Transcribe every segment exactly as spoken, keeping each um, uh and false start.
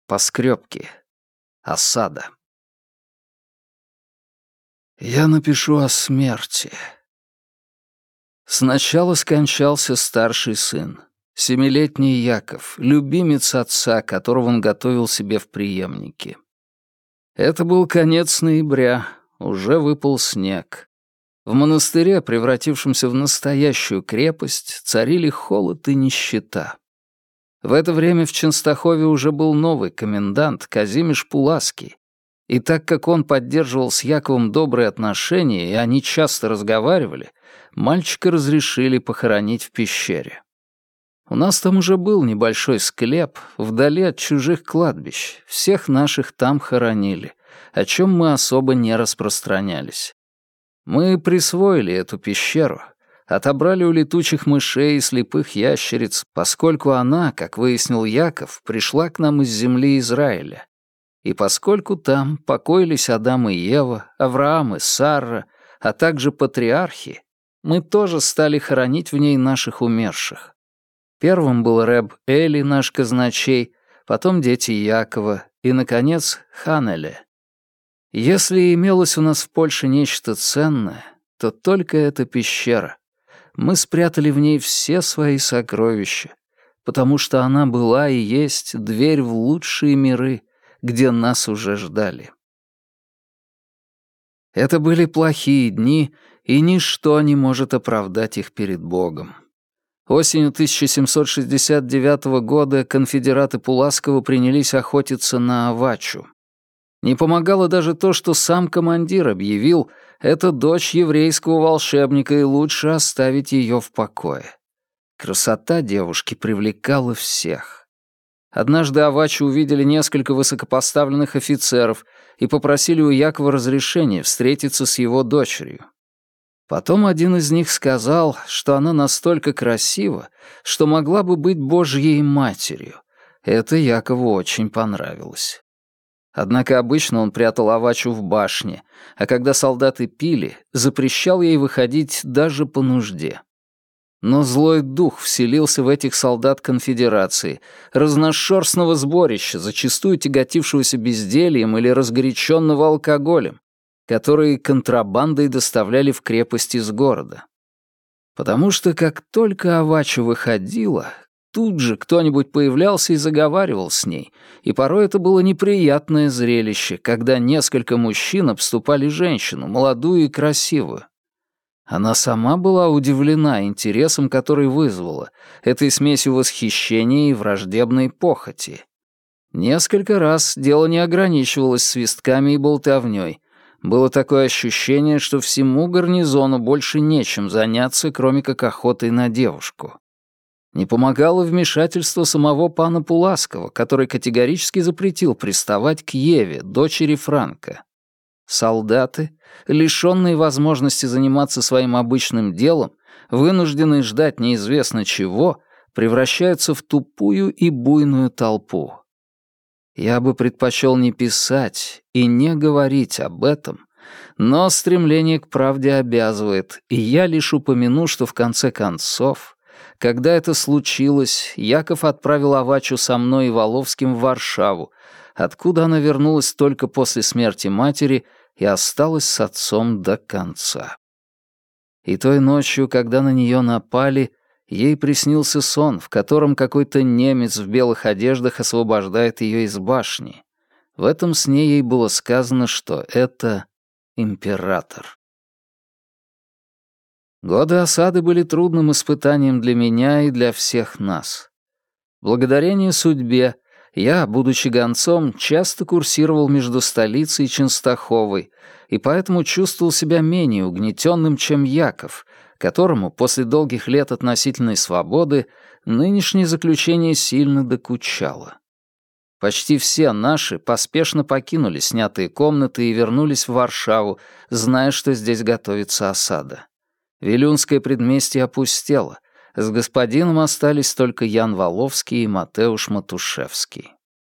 Поскребки. Осада. Я напишу о смерти. Сначала скончался старший сын, семилетний Яков, любимец отца, которого он готовил себе в преемнике. Это был конец ноября, уже выпал снег. В монастыре, превратившемся в настоящую крепость, царили холод и нищета. В это время в Ченстахове уже был новый комендант Казимиш Пулаский, и так как он поддерживал с Яковом добрые отношения, и они часто разговаривали, мальчика разрешили похоронить в пещере. У нас там уже был небольшой склеп, вдали от чужих кладбищ, всех наших там хоронили, о чем мы особо не распространялись. Мы присвоили эту пещеру, отобрали у летучих мышей и слепых ящериц, поскольку она, как выяснил Яков, пришла к нам из земли Израиля. И поскольку там покоились Адам и Ева, Авраам и Сарра, а также патриархи, мы тоже стали хоронить в ней наших умерших. Первым был рэб Эли, наш казначей, потом дети Якова и, наконец, Ханеле. Если имелось у нас в Польше нечто ценное, то только эта пещера. Мы спрятали в ней все свои сокровища, потому что она была и есть дверь в лучшие миры, где нас уже ждали. Это были плохие дни, и ничто не может оправдать их перед Богом. Осенью тысяча семьсот шестьдесят девятого года конфедераты Пуласкова принялись охотиться на Авачу. Не помогало даже то, что сам командир объявил, это дочь еврейского волшебника, и лучше оставить ее в покое. Красота девушки привлекала всех. Однажды Авачу увидели несколько высокопоставленных офицеров и попросили у Якова разрешения встретиться с его дочерью. Потом один из них сказал, что она настолько красива, что могла бы быть Божьей матерью. Это Якову очень понравилось. Однако обычно он прятал Авачу в башне, а когда солдаты пили, запрещал ей выходить даже по нужде. Но злой дух вселился в этих солдат конфедерации, разношерстного сборища, зачастую тяготившегося бездельем или разгоряченного алкоголем, которые контрабандой доставляли в крепость из города. Потому что как только Авача выходила, тут же кто-нибудь появлялся и заговаривал с ней, и порой это было неприятное зрелище, когда несколько мужчин обступали женщину, молодую и красивую. Она сама была удивлена интересом, который вызвала, этой смесью восхищения и враждебной похоти. Несколько раз дело не ограничивалось свистками и болтовнёй. Было такое ощущение, что всему гарнизону больше нечем заняться, кроме как охотой на девушку. Не помогало вмешательство самого пана Пуласкова, который категорически запретил приставать к Еве, дочери Франка. Солдаты, лишённые возможности заниматься своим обычным делом, вынужденные ждать неизвестно чего, превращаются в тупую и буйную толпу. Я бы предпочел не писать и не говорить об этом, но стремление к правде обязывает, и я лишь упомяну, что в конце концов, когда это случилось, Яков отправил Авачу со мной и Воловским в Варшаву, откуда она вернулась только после смерти матери и осталась с отцом до конца. И той ночью, когда на нее напали, ей приснился сон, в котором какой-то немец в белых одеждах освобождает ее из башни. В этом сне ей было сказано, что это император. Годы осады были трудным испытанием для меня и для всех нас. Благодарение судьбе, я, будучи гонцом, часто курсировал между столицей и Ченстаховой, и поэтому чувствовал себя менее угнетенным, чем Яков, которому после долгих лет относительной свободы нынешнее заключение сильно докучало. Почти все наши поспешно покинули снятые комнаты и вернулись в Варшаву, зная, что здесь готовится осада. Вилюнское предместье опустело, с господином остались только Ян Воловский и Матеуш Матушевский.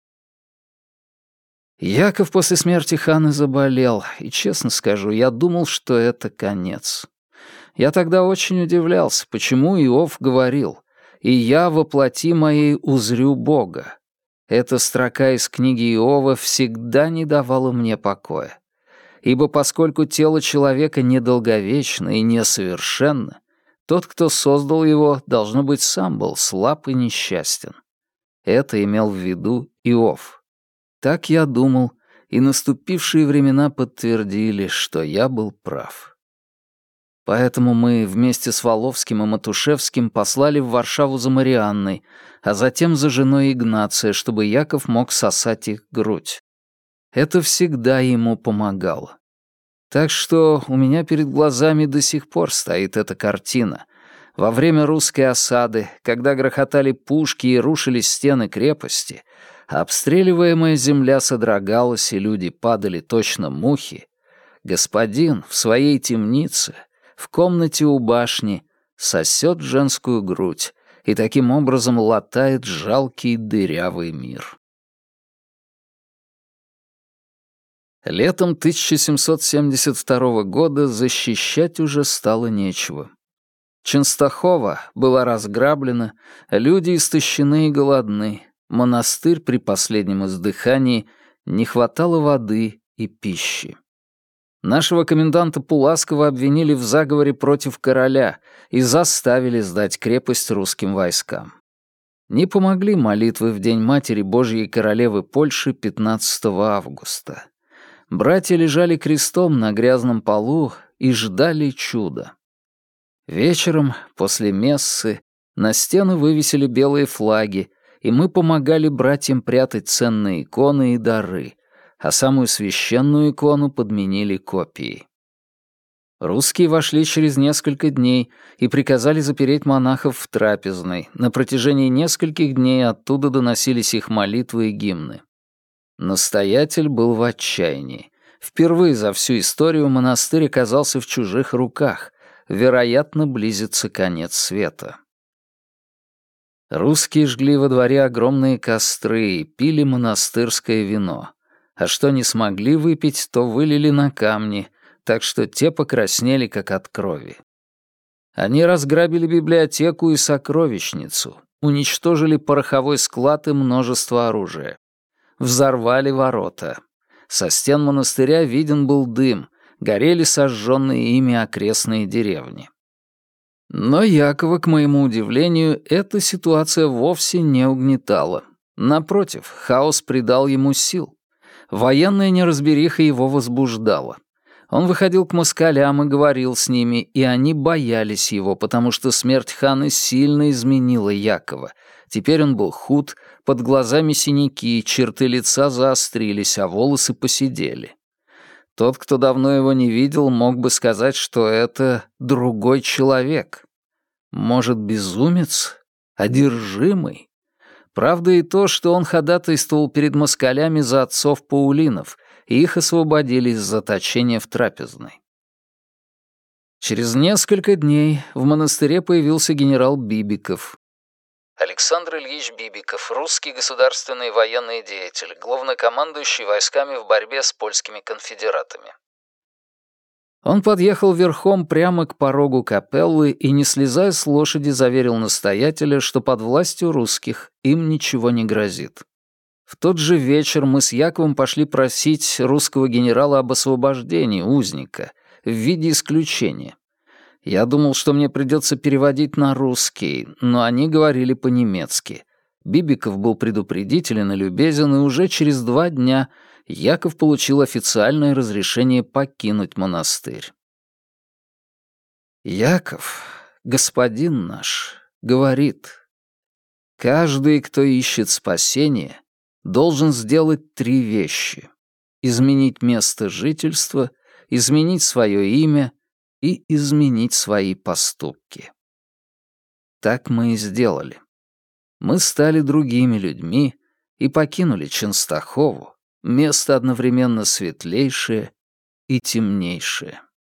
Яков после смерти хана заболел, и, честно скажу, я думал, что это конец. Я тогда очень удивлялся, почему Иов говорил: «И я во плоти моей узрю Бога». Эта строка из книги Иова всегда не давала мне покоя. Ибо поскольку тело человека недолговечно и несовершенно, тот, кто создал его, должно быть, сам был слаб и несчастен. Это имел в виду Иов. Так я думал, и наступившие времена подтвердили, что я был прав. Поэтому мы вместе с Воловским и Матушевским послали в Варшаву за Марианной, а затем за женой Игнация, чтобы Яков мог сосать их грудь. Это всегда ему помогало. Так что у меня перед глазами до сих пор стоит эта картина. Во время русской осады, когда грохотали пушки и рушились стены крепости, а обстреливаемая земля содрогалась и люди падали точно мухи, господин в своей темнице, в комнате у башни, сосет женскую грудь и таким образом латает жалкий дырявый мир. Летом тысяча семьсот семьдесят второго года защищать уже стало нечего. Ченстахова была разграблена, люди истощены и голодны, монастырь при последнем издыхании, не хватало воды и пищи. Нашего коменданта Пуласкова обвинили в заговоре против короля и заставили сдать крепость русским войскам. Не помогли молитвы в День Матери Божьей Королевы Польши пятнадцатого августа. Братья лежали крестом на грязном полу и ждали чуда. Вечером, после мессы, на стены вывесили белые флаги, и мы помогали братьям прятать ценные иконы и дары, а самую священную икону подменили копией. Русские вошли через несколько дней и приказали запереть монахов в трапезной. На протяжении нескольких дней оттуда доносились их молитвы и гимны. Настоятель был в отчаянии. Впервые за всю историю монастырь оказался в чужих руках. Вероятно, близится конец света. Русские жгли во дворе огромные костры и пили монастырское вино. А что не смогли выпить, то вылили на камни, так что те покраснели, как от крови. Они разграбили библиотеку и сокровищницу, уничтожили пороховой склад и множество оружия. Взорвали ворота. Со стен монастыря виден был дым, горели сожженные ими окрестные деревни. Но Якова, к моему удивлению, эта ситуация вовсе не угнетала. Напротив, хаос придал ему сил. Военная неразбериха его возбуждала. Он выходил к москалям и говорил с ними, и они боялись его, потому что смерть хана сильно изменила Якова. Теперь он был худ, под глазами синяки, черты лица заострились, а волосы поседели. Тот, кто давно его не видел, мог бы сказать, что это другой человек. Может, безумец? Одержимый? Правда и то, что он ходатайствовал перед москалями за отцов Паулинов, и их освободили из заточения в трапезной. Через несколько дней в монастыре появился генерал Бибиков. Александр Ильич Бибиков, русский государственный военный деятель, главнокомандующий войсками в борьбе с польскими конфедератами. Он подъехал верхом прямо к порогу капеллы и, не слезая с лошади, заверил настоятеля, что под властью русских им ничего не грозит. В тот же вечер мы с Яковом пошли просить русского генерала об освобождении узника в виде исключения. Я думал, что мне придется переводить на русский, но они говорили по-немецки. Бибиков был предупредителен и любезен, и уже через два дня Яков получил официальное разрешение покинуть монастырь. Яков, господин наш, говорит: каждый, кто ищет спасения, должен сделать три вещи: изменить место жительства, изменить свое имя и изменить свои поступки. Так мы и сделали. Мы стали другими людьми и покинули Ченстахову, место одновременно светлейшее и темнейшее.